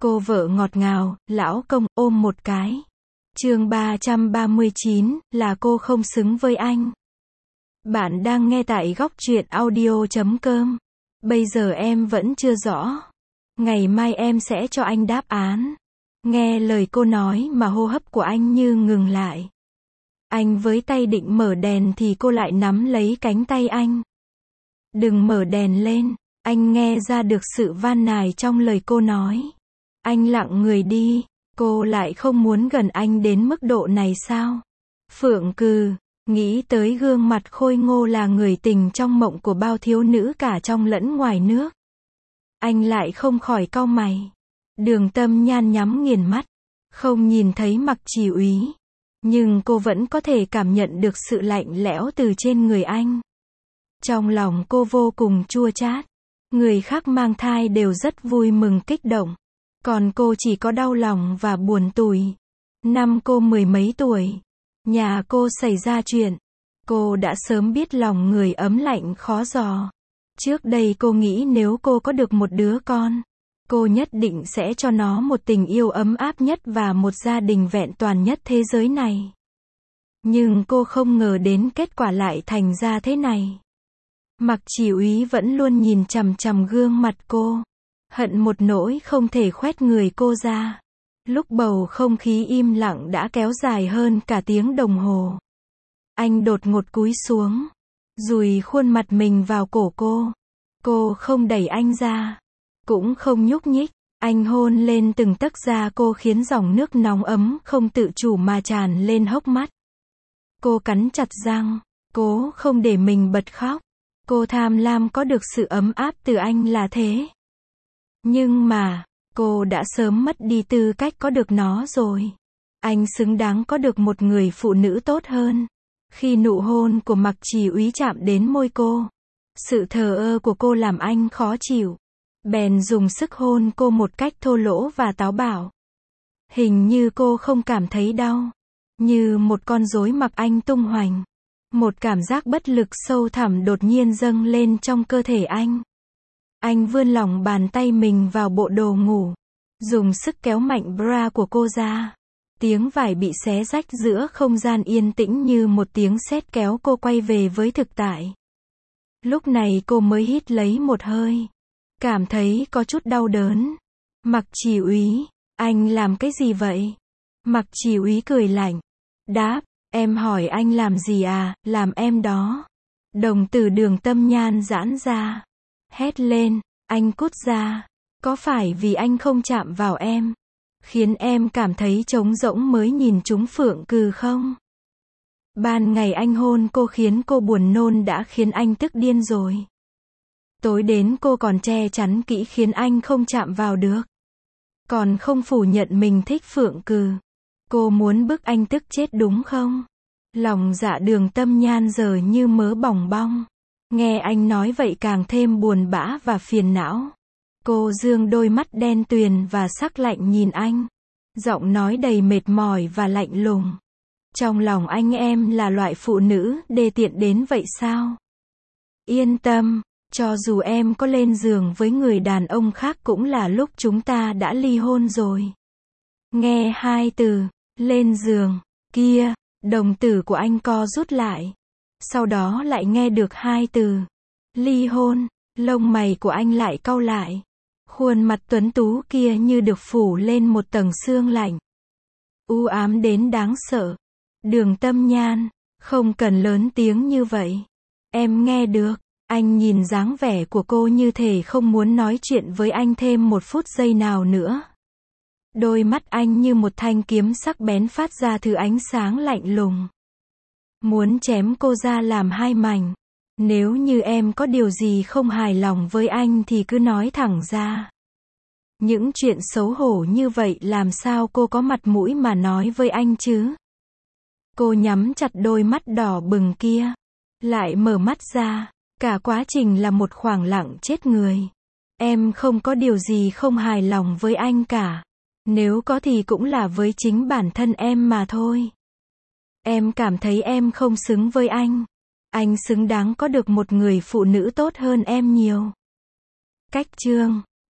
Cô vợ ngọt ngào, lão công, ôm một cái. Chương 339, là cô không xứng với anh. Bạn đang nghe tại góc truyện audio.com. Bây giờ em vẫn chưa rõ. Ngày mai em sẽ cho anh đáp án. Nghe lời cô nói mà hô hấp của anh như ngừng lại. Anh với tay định mở đèn thì cô lại nắm lấy cánh tay anh. Đừng mở đèn lên. Anh nghe ra được sự van nài trong lời cô nói. Anh lặng người đi. Cô lại không muốn gần anh đến mức độ này sao? Phượng Cừ, nghĩ tới gương mặt khôi ngô là người tình trong mộng của bao thiếu nữ cả trong lẫn ngoài nước. Anh lại không khỏi cau mày. Đường Tâm Nhan nhắm nghiền mắt, không nhìn thấy Mặc Chỉ Úy. Nhưng cô vẫn có thể cảm nhận được sự lạnh lẽo từ trên người anh. Trong lòng cô vô cùng chua chát. Người khác mang thai đều rất vui mừng kích động. Còn cô chỉ có đau lòng và buồn tủi. Năm cô 10 mấy tuổi, nhà cô xảy ra chuyện. Cô đã sớm biết lòng người ấm lạnh khó dò. Trước đây cô nghĩ nếu cô có được một đứa con, cô nhất định sẽ cho nó một tình yêu ấm áp nhất và một gia đình vẹn toàn nhất thế giới này. Nhưng cô không ngờ đến kết quả lại thành ra thế này. Mặc Chỉ Úy vẫn luôn nhìn chằm chằm gương mặt cô. Hận một nỗi không thể khoét người cô ra. Lúc bầu không khí im lặng đã kéo dài hơn cả tiếng đồng hồ. Anh đột ngột cúi xuống, dùi khuôn mặt mình vào cổ cô. Cô không đẩy anh ra, cũng không nhúc nhích. Anh hôn lên từng tấc da cô khiến dòng nước nóng ấm không tự chủ mà tràn lên hốc mắt. Cô cắn chặt răng, cố không để mình bật khóc. Cô tham lam có được sự ấm áp từ anh là thế. Nhưng mà, cô đã sớm mất đi tư cách có được nó rồi. Anh xứng đáng có được một người phụ nữ tốt hơn. Khi nụ hôn của Mặc Chỉ Úy chạm đến môi cô, sự thờ ơ của cô làm anh khó chịu. Bèn dùng sức hôn cô một cách thô lỗ và táo bạo. Hình như cô không cảm thấy đau. Như một con rối mặc anh tung hoành. Một cảm giác bất lực sâu thẳm đột nhiên dâng lên trong cơ thể anh. Anh vươn lỏng bàn tay mình vào bộ đồ ngủ. Dùng sức kéo mạnh bra của cô ra. Tiếng vải bị xé rách giữa không gian yên tĩnh như một tiếng sét kéo cô quay về với thực tại. Lúc này cô mới hít lấy một hơi. Cảm thấy có chút đau đớn. Mặc Chỉ Úy, anh làm cái gì vậy? Mặc Chỉ Úy cười lạnh. Đáp, em hỏi anh làm gì à, làm em đó. Đồng tử Đường Tâm Nhan giãn ra. Hét lên, anh cút ra. Có phải vì anh không chạm vào em, khiến em cảm thấy trống rỗng mới nhìn trúng Phượng Cừ không? Ban ngày anh hôn cô khiến cô buồn nôn đã khiến anh tức điên rồi. Tối đến cô còn che chắn kỹ khiến anh không chạm vào được. Còn không phủ nhận mình thích Phượng Cừ. Cô muốn bức anh tức chết đúng không? Lòng dạ Đường Tâm Nhan giờ như mớ bòng bong. Nghe anh nói vậy càng thêm buồn bã và phiền não. Cô dương đôi mắt đen tuyền và sắc lạnh nhìn anh. Giọng nói đầy mệt mỏi và lạnh lùng. Trong lòng anh em là loại phụ nữ đê tiện đến vậy sao? Yên tâm, cho dù em có lên giường với người đàn ông khác cũng là lúc chúng ta đã ly hôn rồi. Nghe hai từ, lên giường, kia, đồng tử của anh co rút lại. Sau đó lại nghe được hai từ, ly hôn, lông mày của anh lại cau lại. Khuôn mặt tuấn tú kia như được phủ lên một tầng sương lạnh. U ám đến đáng sợ. Đường Tâm Nhan, không cần lớn tiếng như vậy. Em nghe được. Anh nhìn dáng vẻ của cô như thể không muốn nói chuyện với anh thêm một phút giây nào nữa. Đôi mắt anh như một thanh kiếm sắc bén phát ra thứ ánh sáng lạnh lùng. Muốn chém cô ra làm hai mảnh. Nếu như em có điều gì không hài lòng với anh thì cứ nói thẳng ra. Những chuyện xấu hổ như vậy làm sao cô có mặt mũi mà nói với anh chứ? Cô nhắm chặt đôi mắt đỏ bừng kia. Lại mở mắt ra. Cả quá trình là một khoảng lặng chết người. Em không có điều gì không hài lòng với anh cả. Nếu có thì cũng là với chính bản thân em mà thôi. Em cảm thấy em không xứng với anh. Anh xứng đáng có được một người phụ nữ tốt hơn em nhiều. Cách chương